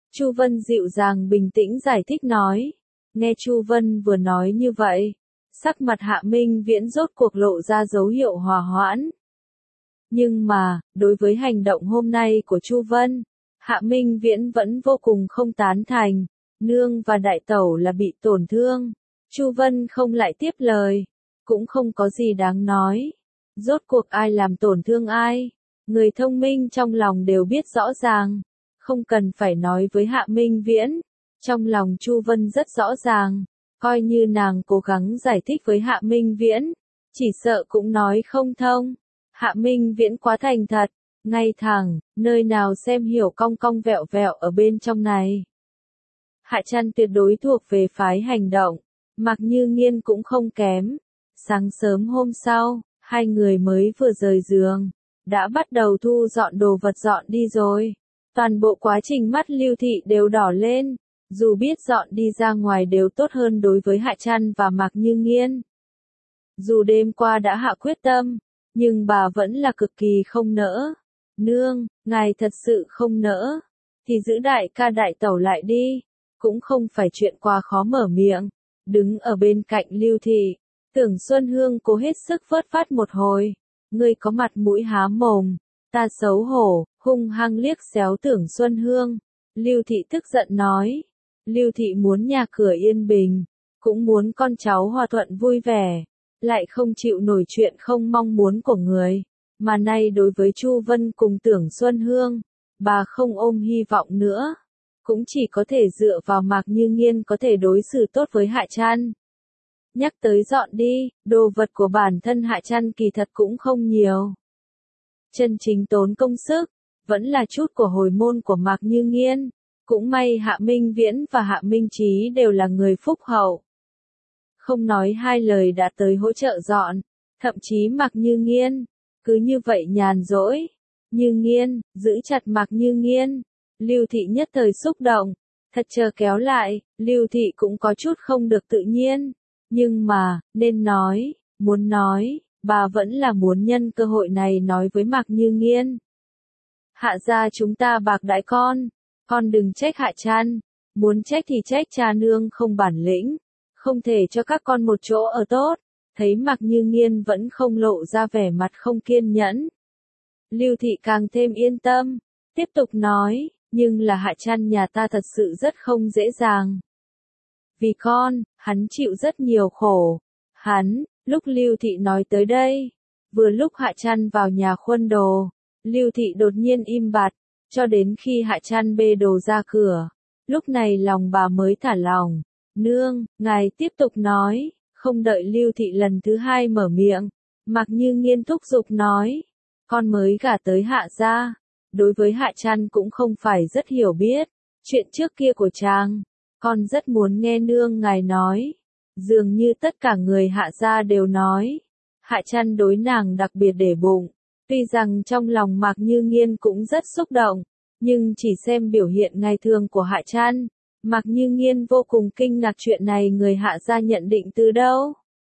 Chu Vân dịu dàng bình tĩnh giải thích nói. Nghe Chu Vân vừa nói như vậy, sắc mặt Hạ Minh Viễn rốt cuộc lộ ra dấu hiệu hòa hoãn. Nhưng mà, đối với hành động hôm nay của Chu Vân, Hạ Minh Viễn vẫn vô cùng không tán thành. Nương và đại tẩu là bị tổn thương. Chu Vân không lại tiếp lời. Cũng không có gì đáng nói. Rốt cuộc ai làm tổn thương ai? Người thông minh trong lòng đều biết rõ ràng. Không cần phải nói với Hạ Minh Viễn. Trong lòng Chu Vân rất rõ ràng. Coi như nàng cố gắng giải thích với Hạ Minh Viễn. Chỉ sợ cũng nói không thông. Hạ Minh Viễn quá thành thật. Ngay thẳng, nơi nào xem hiểu cong cong vẹo vẹo ở bên trong này. Hạ Trăn tuyệt đối thuộc về phái hành động. Mạc Như Nghiên cũng không kém. Sáng sớm hôm sau, hai người mới vừa rời giường. Đã bắt đầu thu dọn đồ vật dọn đi rồi. Toàn bộ quá trình mắt Lưu Thị đều đỏ lên. Dù biết dọn đi ra ngoài đều tốt hơn đối với Hạ Trăn và Mạc Như Nghiên. Dù đêm qua đã hạ quyết tâm, nhưng bà vẫn là cực kỳ không nỡ. Nương, ngài thật sự không nỡ, thì giữ đại ca đại tẩu lại đi. Cũng không phải chuyện quá khó mở miệng. Đứng ở bên cạnh Lưu Thị, Tưởng Xuân Hương cố hết sức vớt phát một hồi. Ngươi có mặt mũi há mồm. Ta xấu hổ, hung hăng liếc xéo Tưởng Xuân Hương. Lưu Thị tức giận nói. Lưu Thị muốn nhà cửa yên bình, cũng muốn con cháu hòa thuận vui vẻ, lại không chịu nổi chuyện không mong muốn của người. Mà nay đối với Chu Vân cùng Tưởng Xuân Hương, bà không ôm hy vọng nữa. Cũng chỉ có thể dựa vào Mạc Như Nghiên có thể đối xử tốt với Hạ Trăn. Nhắc tới dọn đi, đồ vật của bản thân Hạ Trăn kỳ thật cũng không nhiều. Chân chính tốn công sức, vẫn là chút của hồi môn của Mạc Như Nghiên. Cũng may Hạ Minh Viễn và Hạ Minh Chí đều là người phúc hậu. Không nói hai lời đã tới hỗ trợ dọn, thậm chí Mạc Như Nghiên, cứ như vậy nhàn rỗi. Như Nghiên, giữ chặt Mạc Như Nghiên. Lưu Thị nhất thời xúc động, thật chờ kéo lại, Lưu Thị cũng có chút không được tự nhiên. Nhưng mà, nên nói, muốn nói, bà vẫn là muốn nhân cơ hội này nói với Mạc Như Nghiên. Hạ gia chúng ta bạc đãi con đừng trách Hạ Trăn, muốn trách thì trách cha nương không bản lĩnh, không thể cho các con một chỗ ở tốt. Thấy Mạc Như Nghiên vẫn không lộ ra vẻ mặt không kiên nhẫn. Lưu Thị càng thêm yên tâm, tiếp tục nói, nhưng là Hạ Trăn nhà ta thật sự rất không dễ dàng. Vì con, hắn chịu rất nhiều khổ. Lúc Lưu Thị nói tới đây, vừa lúc Hạ Trăn vào nhà khuân đồ, Lưu Thị đột nhiên im bặt, cho đến khi Hạ Trăn bê đồ ra cửa. Lúc này lòng bà mới thả lòng. Nương, ngài tiếp tục nói, không đợi Lưu Thị lần thứ hai mở miệng. Mạc Như Nghiên thúc giục nói, con mới gả tới Hạ gia, đối với Hạ Trăn cũng không phải rất hiểu biết. Chuyện trước kia của chàng, con rất muốn nghe nương ngài nói. Dường như tất cả người Hạ gia đều nói, Hạ Trăn đối nàng đặc biệt để bụng. Tuy rằng trong lòng Mạc Như Nghiên cũng rất xúc động, nhưng chỉ xem biểu hiện ngày thường của Hạ Trăn, Mạc Như Nghiên vô cùng kinh ngạc chuyện này người Hạ gia nhận định từ đâu.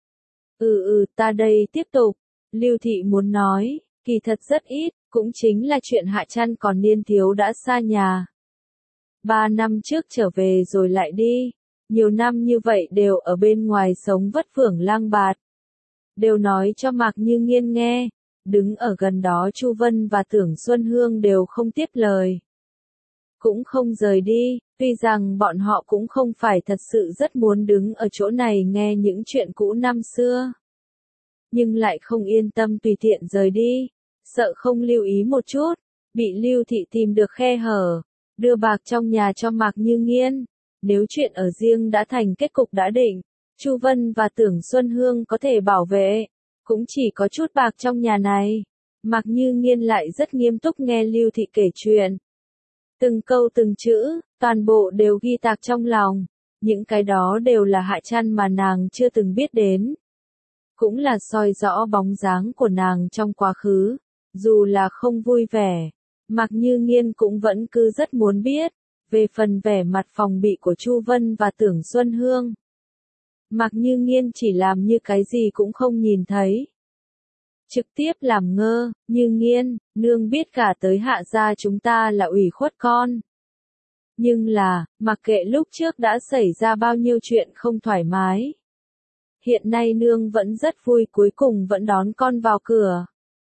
Ta đây tiếp tục. Lưu Thị muốn nói, kỳ thật rất ít, cũng chính là chuyện Hạ Trăn còn niên thiếu đã xa nhà. 3 năm trước trở về rồi lại đi, nhiều năm như vậy đều ở bên ngoài sống vất vưởng lang bạt. Đều nói cho Mạc Như Nghiên nghe, đứng ở gần đó Chu Vân và Tưởng Xuân Hương đều không tiếp lời. Cũng không rời đi, tuy rằng bọn họ cũng không phải thật sự rất muốn đứng ở chỗ này nghe những chuyện cũ năm xưa. Nhưng lại không yên tâm tùy tiện rời đi, sợ không lưu ý một chút, bị Lưu Thị tìm được khe hở, đưa bạc trong nhà cho Mạc Như Nghiên. Nếu chuyện ở riêng đã thành kết cục đã định, Chu Vân và Tưởng Xuân Hương có thể bảo vệ, cũng chỉ có chút bạc trong nhà này. Mạc Như Nghiên lại rất nghiêm túc nghe Lưu Thị kể chuyện. Từng câu từng chữ, toàn bộ đều ghi tạc trong lòng. Những cái đó đều là Hạ Trăn mà nàng chưa từng biết đến. Cũng là soi rõ bóng dáng của nàng trong quá khứ. Dù là không vui vẻ, Mạc Như Nghiên cũng vẫn cứ rất muốn biết. Về phần vẻ mặt phòng bị của Chu Vân và Tưởng Xuân Hương, Mạc Như Nghiên chỉ làm như cái gì cũng không nhìn thấy. Trực tiếp làm ngơ, Như Nghiên, nương biết cả tới Hạ gia chúng ta là ủy khuất con. Nhưng là, mặc kệ lúc trước đã xảy ra bao nhiêu chuyện không thoải mái. Hiện nay nương vẫn rất vui, cuối cùng vẫn đón con vào cửa.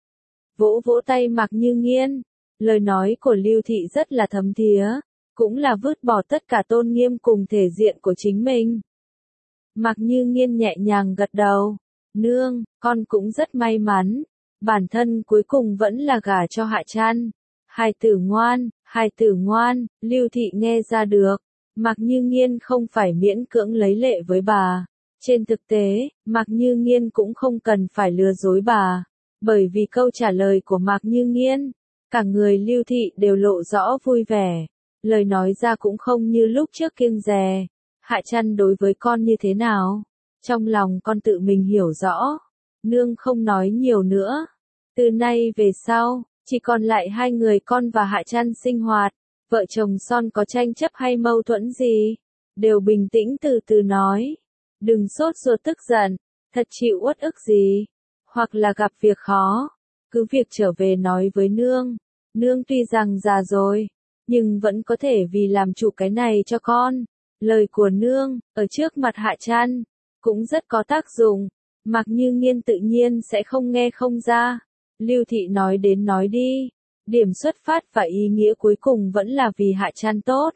Vỗ vỗ tay Mạc Như Nghiên, lời nói của Lưu Thị rất là thấm thía, cũng là vứt bỏ tất cả tôn nghiêm cùng thể diện của chính mình. Mạc Như Nghiên nhẹ nhàng gật đầu, nương, con cũng rất may mắn, bản thân cuối cùng vẫn là gả cho Hạ Trăn. Hài tử ngoan, Lưu Thị nghe ra được, Mạc Như Nghiên không phải miễn cưỡng lấy lệ với bà. Trên thực tế, Mạc Như Nghiên cũng không cần phải lừa dối bà, bởi vì câu trả lời của Mạc Như Nghiên, cả người Lưu Thị đều lộ rõ vui vẻ, lời nói ra cũng không như lúc trước kiêng dè. Hạ Trăn đối với con như thế nào? Trong lòng con tự mình hiểu rõ. Nương không nói nhiều nữa. Từ nay về sau, chỉ còn lại hai người con và Hạ Trăn sinh hoạt. Vợ chồng son có tranh chấp hay mâu thuẫn gì, đều bình tĩnh từ từ nói. Đừng sốt ruột tức giận, thật chịu uất ức gì, hoặc là gặp việc khó, cứ việc trở về nói với nương. Nương tuy rằng già rồi, nhưng vẫn có thể vì làm chủ cái này cho con. Lời của nương, ở trước mặt Hạ Trăn, cũng rất có tác dụng. Mạc Như Nghiên tự nhiên sẽ không nghe không ra. Lưu Thị nói đến nói đi, điểm xuất phát và ý nghĩa cuối cùng vẫn là vì Hạ Trăn tốt.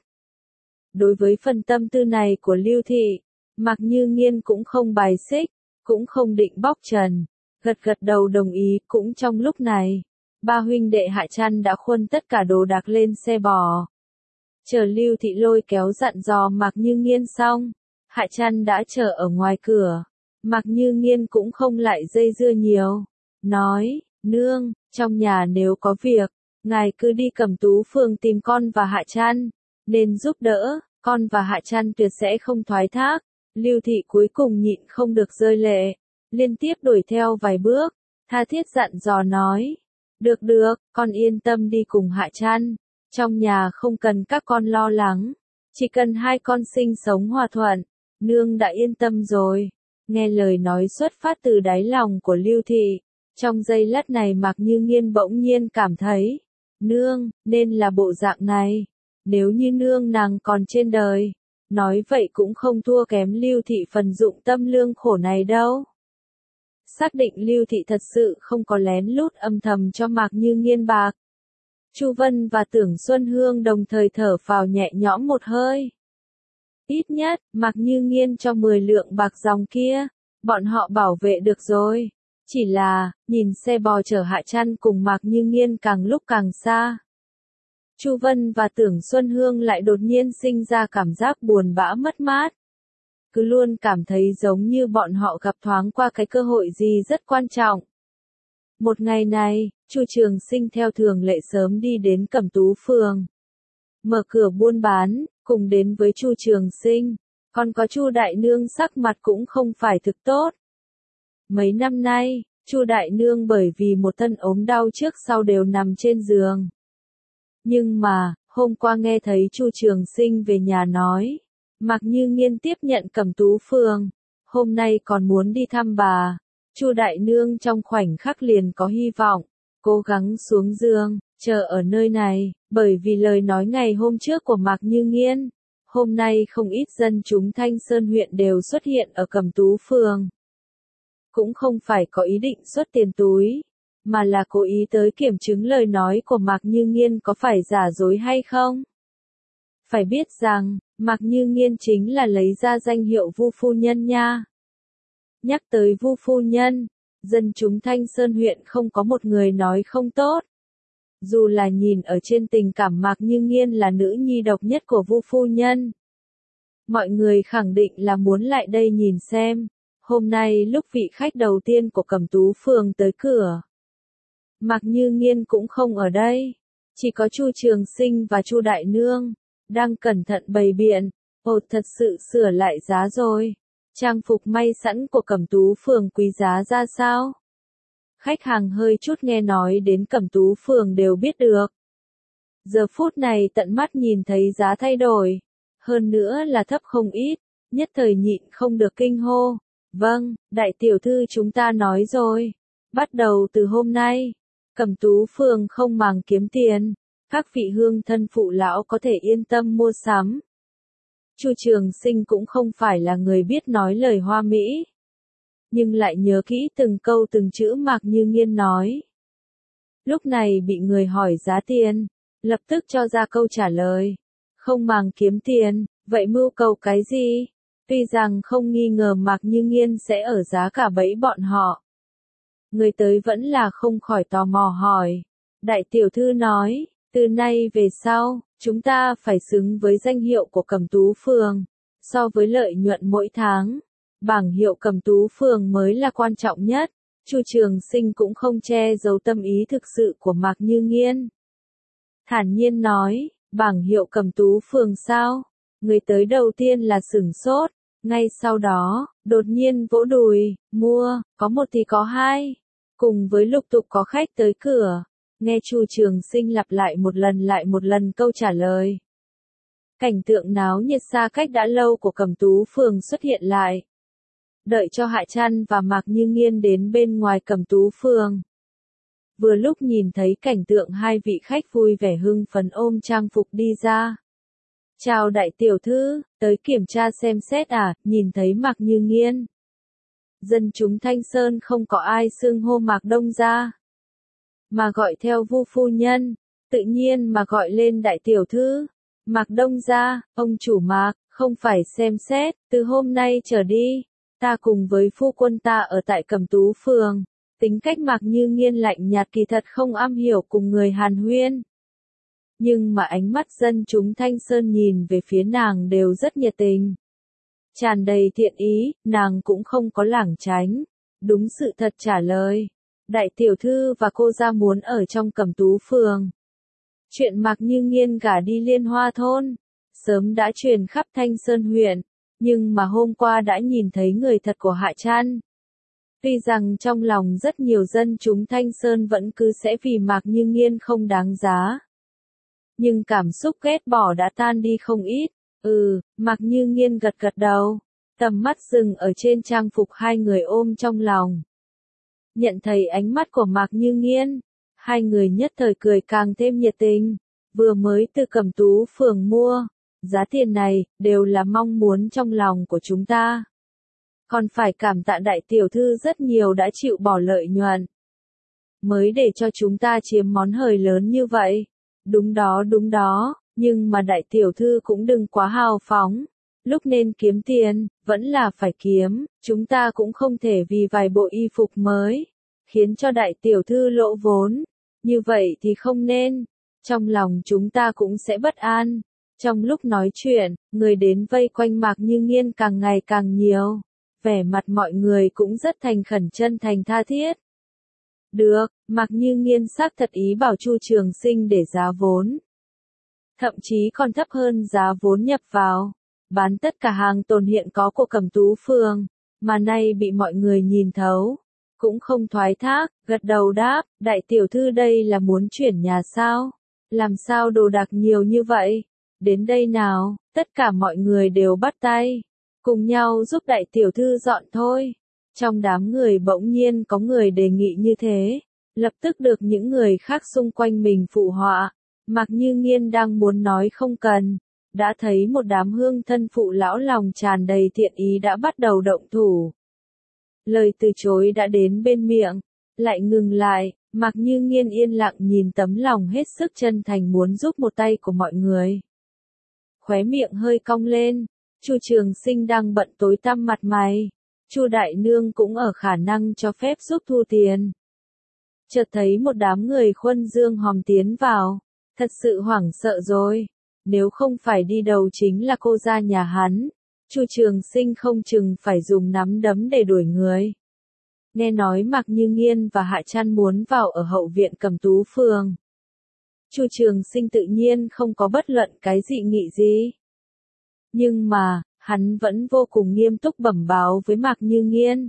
Đối với phần tâm tư này của Lưu Thị, Mạc Như Nghiên cũng không bài xích, cũng không định bóc trần, gật gật đầu đồng ý. Cũng trong lúc này, ba huynh đệ Hạ Trăn đã khuân tất cả đồ đạc lên xe bò. Chờ Lưu Thị lôi kéo dặn dò Mạc Như Nghiên xong, Hạ Trăn đã chờ ở ngoài cửa. Mạc Như Nghiên cũng không lại dây dưa nhiều, nói, nương, trong nhà nếu có việc, ngài cứ đi Cẩm Tú Phường tìm con và Hạ Trăn, nên giúp đỡ, con và Hạ Trăn tuyệt sẽ không thoái thác. Lưu Thị cuối cùng nhịn không được rơi lệ, liên tiếp đuổi theo vài bước, tha thiết dặn dò nói, được, con yên tâm đi cùng Hạ Trăn, trong nhà không cần các con lo lắng, chỉ cần hai con sinh sống hòa thuận, nương đã yên tâm rồi. Nghe lời nói xuất phát từ đáy lòng của Lưu Thị, trong giây lát này Mạc Như Nghiên bỗng nhiên cảm thấy, nương, nên là bộ dạng này, nếu như nương nàng còn trên đời, nói vậy cũng không thua kém Lưu Thị phần dụng tâm lương khổ này đâu. Xác định Lưu Thị thật sự không có lén lút âm thầm cho Mạc Như Nghiên bạc. Chu Vân và Tưởng Xuân Hương đồng thời thở phào nhẹ nhõm một hơi. Ít nhất, Mạc Như Nghiên cho 10 lượng bạc dòng kia, bọn họ bảo vệ được rồi. Chỉ là, nhìn xe bò chở Hạ Trăn cùng Mạc Như Nghiên càng lúc càng xa. Chu Vân và Tưởng Xuân Hương lại đột nhiên sinh ra cảm giác buồn bã mất mát. Cứ luôn cảm thấy giống như bọn họ gặp thoáng qua cái cơ hội gì rất quan trọng. Một ngày này, Chu Trường Sinh theo thường lệ sớm đi đến Cẩm Tú Phường. Mở cửa buôn bán, cùng đến với Chu Trường Sinh, còn có Chu Đại Nương sắc mặt cũng không phải thực tốt. Mấy năm nay, Chu Đại Nương bởi vì một thân ốm đau trước sau đều nằm trên giường. Nhưng mà, hôm qua nghe thấy Chu Trường Sinh về nhà nói, Mạc Như Nghiên tiếp nhận Cẩm Tú Phường, hôm nay còn muốn đi thăm bà. Chu Đại Nương trong khoảnh khắc liền có hy vọng, cố gắng xuống giường, chờ ở nơi này, bởi vì lời nói ngày hôm trước của Mạc Như Nghiên, hôm nay không ít dân chúng Thanh Sơn huyện đều xuất hiện ở Cẩm Tú Phường. Cũng không phải có ý định xuất tiền túi, mà là cố ý tới kiểm chứng lời nói của Mạc Như Nghiên có phải giả dối hay không. Phải biết rằng, Mạc Như Nghiên chính là lấy ra danh hiệu Vu phu nhân nha. Nhắc tới Vu phu nhân, dân chúng Thanh Sơn huyện không có một người nói không tốt. Dù là nhìn ở trên tình cảm Mạc Như Nghiên là nữ nhi độc nhất của Vu phu nhân. Mọi người khẳng định là muốn lại đây nhìn xem. Hôm nay lúc vị khách đầu tiên của Cẩm Tú Phường tới cửa, Mạc Như Nghiên cũng không ở đây. Chỉ có Chu Trường Sinh và Chu Đại Nương đang cẩn thận bày biện. Ồ, thật sự sửa lại giá rồi. Trang phục may sẵn của Cẩm Tú Phường quý giá ra sao? Khách hàng hơi chút nghe nói đến Cẩm Tú Phường đều biết được. Giờ phút này tận mắt nhìn thấy giá thay đổi, hơn nữa là thấp không ít, nhất thời nhịn không được kinh hô. Vâng, đại tiểu thư chúng ta nói rồi. Bắt đầu từ hôm nay, Cẩm Tú Phường không màng kiếm tiền, Các vị hương thân phụ lão có thể yên tâm mua sắm. Chu Trường Sinh cũng không phải là người biết nói lời hoa mỹ, nhưng lại nhớ kỹ từng câu từng chữ Mạc Như Nghiên nói. Lúc này bị người hỏi giá tiền, lập tức cho ra câu trả lời. Không màng kiếm tiền, vậy mưu cầu cái gì? Tuy rằng không nghi ngờ Mạc Như Nghiên sẽ ở giá cả bẫy bọn họ. Người tới vẫn là không khỏi tò mò hỏi. Đại tiểu thư nói, từ nay về sau, chúng ta phải xứng với danh hiệu của Cẩm Tú Phường. So với lợi nhuận mỗi tháng, bảng hiệu Cẩm Tú Phường mới là quan trọng nhất. Chu Trường Sinh cũng không che giấu tâm ý thực sự của Mạc Như Nghiên. Thản nhiên nói, bảng hiệu Cẩm Tú Phường sao? Người tới đầu tiên là sửng sốt, ngay sau đó, đột nhiên vỗ đùi, mua, có một thì có hai. Cùng với lục tục có khách tới cửa, nghe Chu Trường Sinh lặp lại một lần câu trả lời. Cảnh tượng náo nhiệt xa cách đã lâu của Cẩm Tú Phường xuất hiện lại. Đợi cho Hạ Trăn và Mạc Như Nghiên đến bên ngoài Cẩm Tú Phường. Vừa lúc nhìn thấy cảnh tượng hai vị khách vui vẻ hưng phấn ôm trang phục đi ra. Chào đại tiểu thư, tới kiểm tra xem xét à, nhìn thấy Mạc Như Nghiên. Dân chúng Thanh Sơn không có ai xưng hô Mạc Đông gia, mà gọi theo Vu phu nhân, tự nhiên mà gọi lên đại tiểu thư. Mạc Đông gia, ông chủ Mạc, không phải xem xét, từ hôm nay trở đi, ta cùng với phu quân ta ở tại Cẩm Tú Phường. Tính cách Mạc Như Nghiên lạnh nhạt kỳ thật không am hiểu cùng người hàn huyên. Nhưng mà ánh mắt dân chúng Thanh Sơn nhìn về phía nàng đều rất nhiệt tình. Tràn đầy thiện ý, nàng cũng không có lảng tránh. Đúng sự thật trả lời. Đại tiểu thư và cô gia muốn ở trong Cẩm Tú Phường. Chuyện Mạc Như Nghiên gả đi Liên Hoa thôn, sớm đã truyền khắp Thanh Sơn huyện, nhưng mà hôm qua đã nhìn thấy người thật của Hạ Trăn. Tuy rằng trong lòng rất nhiều dân chúng Thanh Sơn vẫn cứ sẽ vì Mạc Như Nghiên không đáng giá, nhưng cảm xúc ghét bỏ đã tan đi không ít. Mạc Như Nghiên gật gật đầu, tầm mắt dừng ở trên trang phục hai người ôm trong lòng. Nhận thấy ánh mắt của Mạc Như Nghiên, hai người nhất thời cười càng thêm nhiệt tình. Vừa mới từ Cẩm Tú Phường mua, giá tiền này đều là mong muốn trong lòng của chúng ta. Còn phải cảm tạ đại tiểu thư rất nhiều đã chịu bỏ lợi nhuận, mới để cho chúng ta chiếm món hời lớn như vậy. Đúng đó, nhưng mà đại tiểu thư cũng đừng quá hào phóng. Lúc nên kiếm tiền, vẫn là phải kiếm, chúng ta cũng không thể vì vài bộ y phục mới, khiến cho đại tiểu thư lỗ vốn. Như vậy thì không nên, trong lòng chúng ta cũng sẽ bất an. Trong lúc nói chuyện, người đến vây quanh Mạc Như Nghiên càng ngày càng nhiều. Vẻ mặt mọi người cũng rất thành khẩn chân thành tha thiết. Được, Mạc Như Nghiên xác thật ý bảo Chu Trường Sinh để giá vốn. Thậm chí còn thấp hơn giá vốn nhập vào. Bán tất cả hàng tồn hiện có của Cẩm Tú Phường, mà nay bị mọi người nhìn thấu. Cũng không thoái thác, gật đầu đáp, đại tiểu thư đây là muốn chuyển nhà sao? Làm sao đồ đạc nhiều như vậy? Đến đây nào, tất cả mọi người đều bắt tay. Cùng nhau giúp đại tiểu thư dọn thôi. Trong đám người bỗng nhiên có người đề nghị như thế, lập tức được những người khác xung quanh mình phụ họa. Mạc Như Nghiên đang muốn nói không cần, đã thấy một đám hương thân phụ lão lòng tràn đầy thiện ý đã bắt đầu động thủ. Lời từ chối đã đến bên miệng, lại ngừng lại, Mạc Như Nghiên yên lặng nhìn tấm lòng hết sức chân thành muốn giúp một tay của mọi người. Khóe miệng hơi cong lên, Chu Trường Sinh đang bận tối tăm mặt mày, Chu đại nương cũng ở khả năng cho phép giúp thu tiền. Chợt thấy một đám người khuân dương hòm tiến vào, thật sự hoảng sợ rồi, nếu không phải đi đầu chính là cô gia nhà hắn, Chu Trường Sinh không chừng phải dùng nắm đấm để đuổi người. Nghe nói Mạc Như Nghiên và Hạ Trăn muốn vào ở hậu viện Cẩm Tú Phường. Chu Trường Sinh tự nhiên không có bất luận cái dị nghị gì. Nhưng mà, hắn vẫn vô cùng nghiêm túc bẩm báo với Mạc Như Nghiên.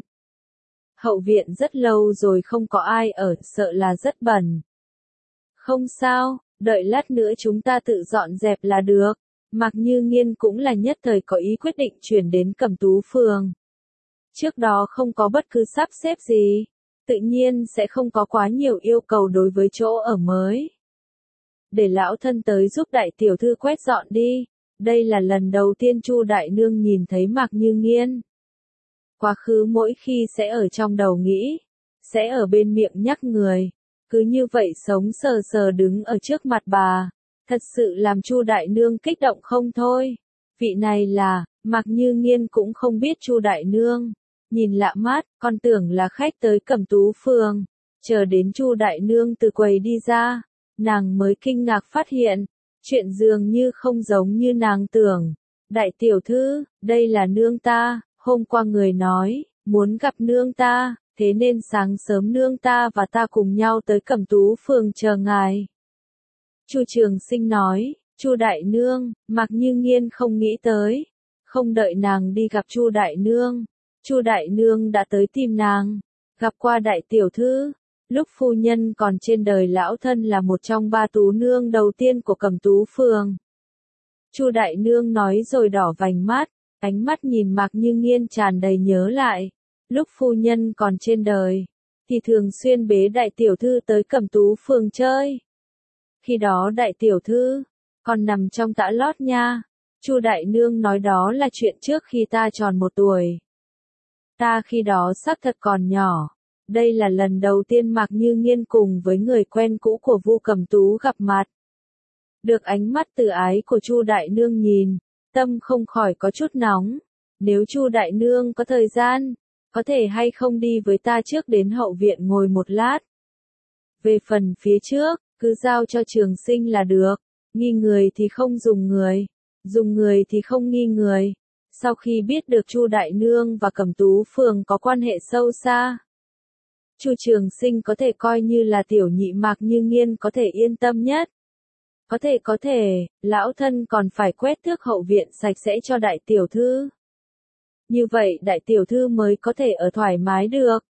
Hậu viện rất lâu rồi không có ai ở, sợ là rất bẩn. Không sao, đợi lát nữa chúng ta tự dọn dẹp là được. Mạc Như Nghiên cũng là nhất thời có ý quyết định chuyển đến Cẩm Tú Phường. Trước đó không có bất cứ sắp xếp gì, tự nhiên sẽ không có quá nhiều yêu cầu đối với chỗ ở mới. để lão thân tới giúp đại tiểu thư quét dọn đi. Đây là lần đầu tiên Chu đại nương nhìn thấy Mạc Như Nghiên. Quá khứ mỗi khi sẽ ở trong đầu nghĩ, sẽ ở bên miệng nhắc người, cứ như vậy sống sờ sờ đứng ở trước mặt bà, thật sự làm Chu đại nương kích động không thôi. Vị này là, Mạc Như Nghiên cũng không biết Chu đại nương, nhìn lạ mắt, con tưởng là khách tới Cẩm Tú phường, chờ đến Chu đại nương từ quầy đi ra, nàng mới kinh ngạc phát hiện, chuyện dường như không giống như nàng tưởng. Đại tiểu thư, đây là nương ta, hôm qua người nói, muốn gặp nương ta, thế nên sáng sớm nương ta và ta cùng nhau tới Cẩm Tú phường chờ ngài. Chu Trường Sinh nói, Chu đại nương, Mạc Như Nghiên không nghĩ tới, không đợi nàng đi gặp Chu đại nương, Chu đại nương đã tới tìm nàng, gặp qua đại tiểu thư. Lúc phu nhân còn trên đời lão thân là một trong ba tú nương đầu tiên của Cẩm Tú phường. Chu đại nương nói rồi đỏ vành mắt, ánh mắt nhìn Mạc Như Nghiên tràn đầy nhớ lại. Lúc phu nhân còn trên đời, thì thường xuyên bế đại tiểu thư tới Cẩm Tú phường chơi. Khi đó đại tiểu thư, còn nằm trong tã lót nha. Chu đại nương nói đó là chuyện trước khi ta tròn 1 tuổi. Ta khi đó xác thật còn nhỏ. Đây là lần đầu tiên Mạc Như Nghiên cùng với người quen cũ của Vu Cẩm Tú gặp mặt. Được ánh mắt từ ái của Chu đại nương nhìn, tâm không khỏi có chút nóng. Nếu Chu đại nương có thời gian, có thể hay không đi với ta trước đến hậu viện ngồi một lát. Về phần phía trước, cứ giao cho Trường Sinh là được. Nghi người thì không dùng người thì không nghi người. Sau khi biết được Chu đại nương và Cẩm Tú phường có quan hệ sâu xa, Chu Trường Sinh có thể coi như là tiểu nhị Mạc Như Nghiên có thể yên tâm nhất. Có thể, lão thân còn phải quét tước hậu viện sạch sẽ cho đại tiểu thư. Như vậy đại tiểu thư mới có thể ở thoải mái được.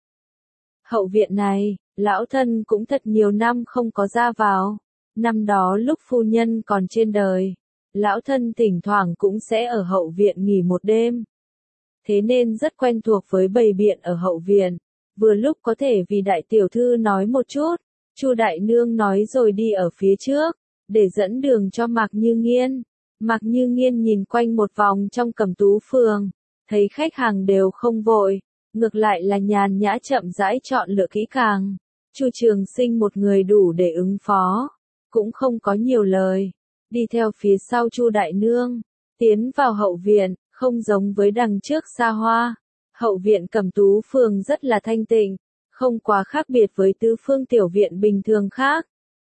Hậu viện này, lão thân cũng thật nhiều năm không có ra vào. Năm đó lúc phu nhân còn trên đời, lão thân thỉnh thoảng cũng sẽ ở hậu viện nghỉ một đêm. Thế nên rất quen thuộc với bày biện ở hậu viện. Vừa lúc có thể vì đại tiểu thư nói một chút, Chu đại nương nói rồi đi ở phía trước, để dẫn đường cho Mạc Như Nghiên. Mạc Như Nghiên nhìn quanh một vòng trong Cẩm Tú phường, thấy khách hàng đều không vội, ngược lại là nhàn nhã chậm rãi chọn lựa kỹ càng. Chu Trường Sinh một người đủ để ứng phó, cũng không có nhiều lời, đi theo phía sau Chu đại nương, tiến vào hậu viện, không giống với đằng trước xa hoa. Hậu viện Cẩm Tú phường rất là thanh tịnh, không quá khác biệt với tứ phương tiểu viện bình thường khác.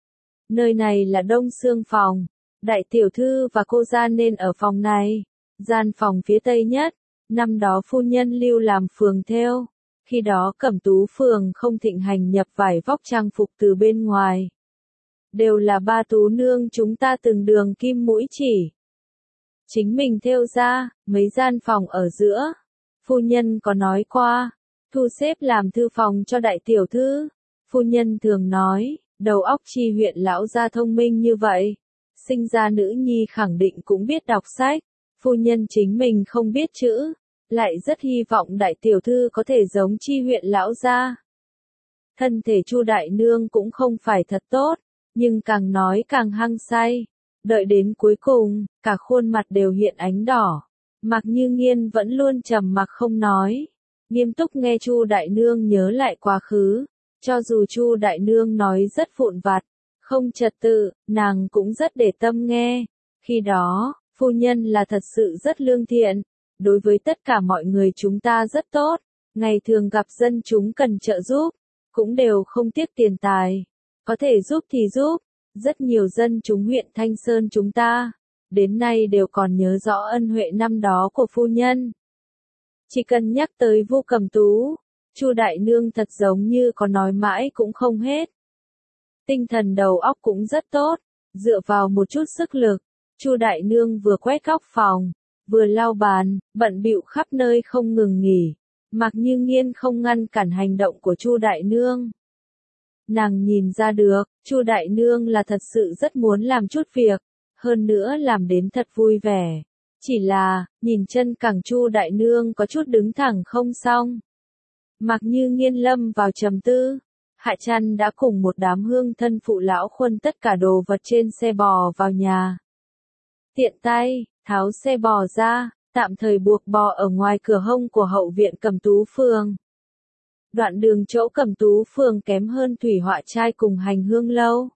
Nơi này là Đông Xương phòng, đại tiểu thư và cô gia nên ở phòng này, gian phòng phía tây nhất. Năm đó phu nhân lưu làm phường thêu, khi đó Cẩm Tú phường không thịnh hành nhập vải vóc trang phục từ bên ngoài. Đều là ba tú nương chúng ta từng đường kim mũi chỉ. Chính mình thêu ra, mấy gian phòng ở giữa. Phu nhân có nói qua, thu xếp làm thư phòng cho đại tiểu thư. Phu nhân thường nói, đầu óc Chi huyện lão gia thông minh như vậy, sinh ra nữ nhi khẳng định cũng biết đọc sách. Phu nhân chính mình không biết chữ, lại rất hy vọng đại tiểu thư có thể giống Chi huyện lão gia. Thân thể Chu đại nương cũng không phải thật tốt, nhưng càng nói càng hăng say. Đợi đến cuối cùng, cả khuôn mặt đều hiện ánh đỏ. Mạc Như Nghiên vẫn luôn trầm mặc không nói, nghiêm túc nghe Chu đại nương nhớ lại quá khứ. Cho dù Chu đại nương nói rất vụn vặt, không trật tự, nàng cũng rất để tâm nghe. Khi đó, phu nhân là thật sự rất lương thiện, đối với tất cả mọi người chúng ta rất tốt, ngày thường gặp dân chúng cần trợ giúp, cũng đều không tiếc tiền tài, có thể giúp thì giúp. Rất nhiều dân chúng huyện Thanh Sơn chúng ta, đến nay đều còn nhớ rõ ân huệ năm đó của phu nhân. Chỉ cần nhắc tới Vu Cẩm Tú, Chu đại nương thật giống như có nói mãi cũng không hết. Tinh thần đầu óc cũng rất tốt, dựa vào một chút sức lực, Chu đại nương vừa quét góc phòng, vừa lau bàn, bận bịu khắp nơi không ngừng nghỉ. Mạc Như Nghiên không ngăn cản hành động của Chu đại nương. Nàng nhìn ra được, Chu đại nương là thật sự rất muốn làm chút việc, hơn nữa làm đến thật vui vẻ. Chỉ là, nhìn chân cẳng Chu đại nương có chút đứng thẳng không xong. Mạc Như Nghiên lâm vào trầm tư, Hạ Trăn đã cùng một đám hương thân phụ lão khuân tất cả đồ vật trên xe bò vào nhà. Tiện tay, tháo xe bò ra, tạm thời buộc bò ở ngoài cửa hông của hậu viện Cẩm Tú Phường. Đoạn đường chỗ Cẩm Tú Phường kém hơn Thủy Họa Trai cùng Hành Hương Lâu.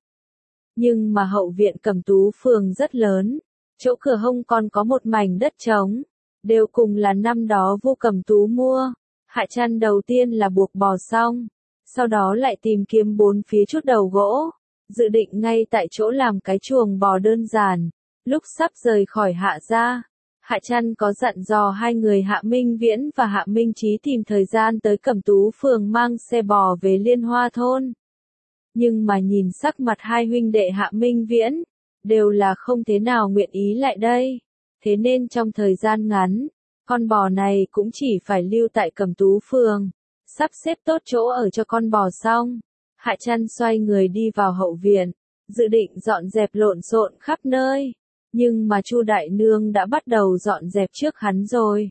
Nhưng mà hậu viện Cẩm Tú Phường rất lớn, chỗ cửa hông còn có một mảnh đất trống, đều cùng là năm đó Vu Cẩm Tú mua. Hạ Trăn đầu tiên là buộc bò xong, sau đó lại tìm kiếm bốn phía chút đầu gỗ, dự định ngay tại chỗ làm cái chuồng bò đơn giản. Lúc sắp rời khỏi Hạ gia, Hạ Trăn có dặn dò hai người Hạ Minh Viễn và Hạ Minh Chí tìm thời gian tới Cẩm Tú Phường mang xe bò về Liên Hoa thôn. Nhưng mà nhìn sắc mặt hai huynh đệ Hạ Minh Viễn, đều là không thế nào nguyện ý lại đây. Thế nên trong thời gian ngắn, con bò này cũng chỉ phải lưu tại Cẩm Tú Phường, sắp xếp tốt chỗ ở cho con bò xong. Hạ Trăn xoay người đi vào hậu viện, dự định dọn dẹp lộn xộn khắp nơi. Nhưng mà Chu đại nương đã bắt đầu dọn dẹp trước hắn rồi.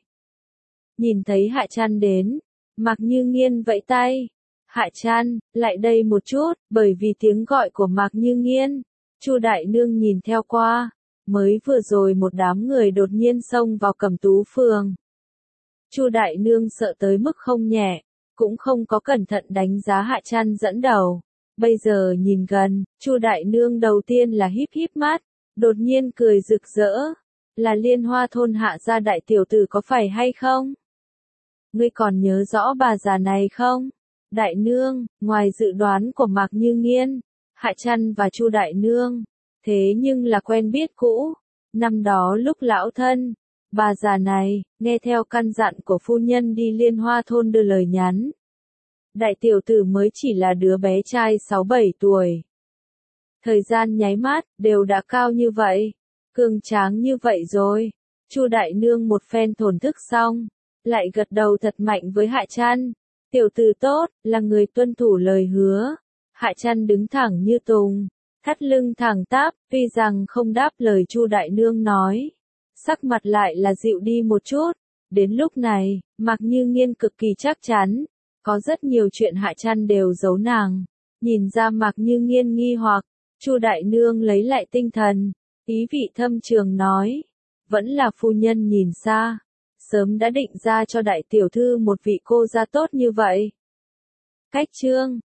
Nhìn thấy Hạ Trăn đến, Mạc Như Nghiên vẫy tay. Hạ Trăn, lại đây một chút, bởi vì tiếng gọi của Mạc Như Nghiên. Chu đại nương nhìn theo qua, mới vừa rồi một đám người đột nhiên xông vào Cẩm Tú Phường. Chu đại nương sợ tới mức không nhẹ, cũng không có cẩn thận đánh giá Hạ Trăn dẫn đầu. Bây giờ nhìn gần, Chu đại nương đầu tiên là híp híp mắt, đột nhiên cười rực rỡ. Là Liên Hoa thôn Hạ gia đại tiểu tử có phải hay không? Ngươi còn nhớ rõ bà già này không? Đại nương, ngoài dự đoán của Mạc Như Nghiên, Hạ Trăn và Chu đại nương, thế nhưng là quen biết cũ. Năm đó lúc lão thân, bà già này, nghe theo căn dặn của phu nhân đi Liên Hoa thôn đưa lời nhắn. Đại tiểu tử mới chỉ là đứa bé trai 6-7 tuổi. Thời gian nháy mắt, đều đã cao như vậy, cường tráng như vậy rồi. Chu đại nương một phen thổn thức xong, lại gật đầu thật mạnh với Hạ Trăn. Tiểu tử tốt, là người tuân thủ lời hứa. Hạ Trăn đứng thẳng như tùng, thắt lưng thẳng tắp, tuy rằng không đáp lời Chu đại nương nói, sắc mặt lại là dịu đi một chút. Đến lúc này, Mạc Như Nghiên cực kỳ chắc chắn, có rất nhiều chuyện Hạ Trăn đều giấu nàng. Nhìn ra Mạc Như Nghiên nghi hoặc, Chu đại nương lấy lại tinh thần, ý vị thâm trường nói, vẫn là phu nhân nhìn xa, sớm đã định ra cho đại tiểu thư một vị cô gia tốt như vậy. Cách chương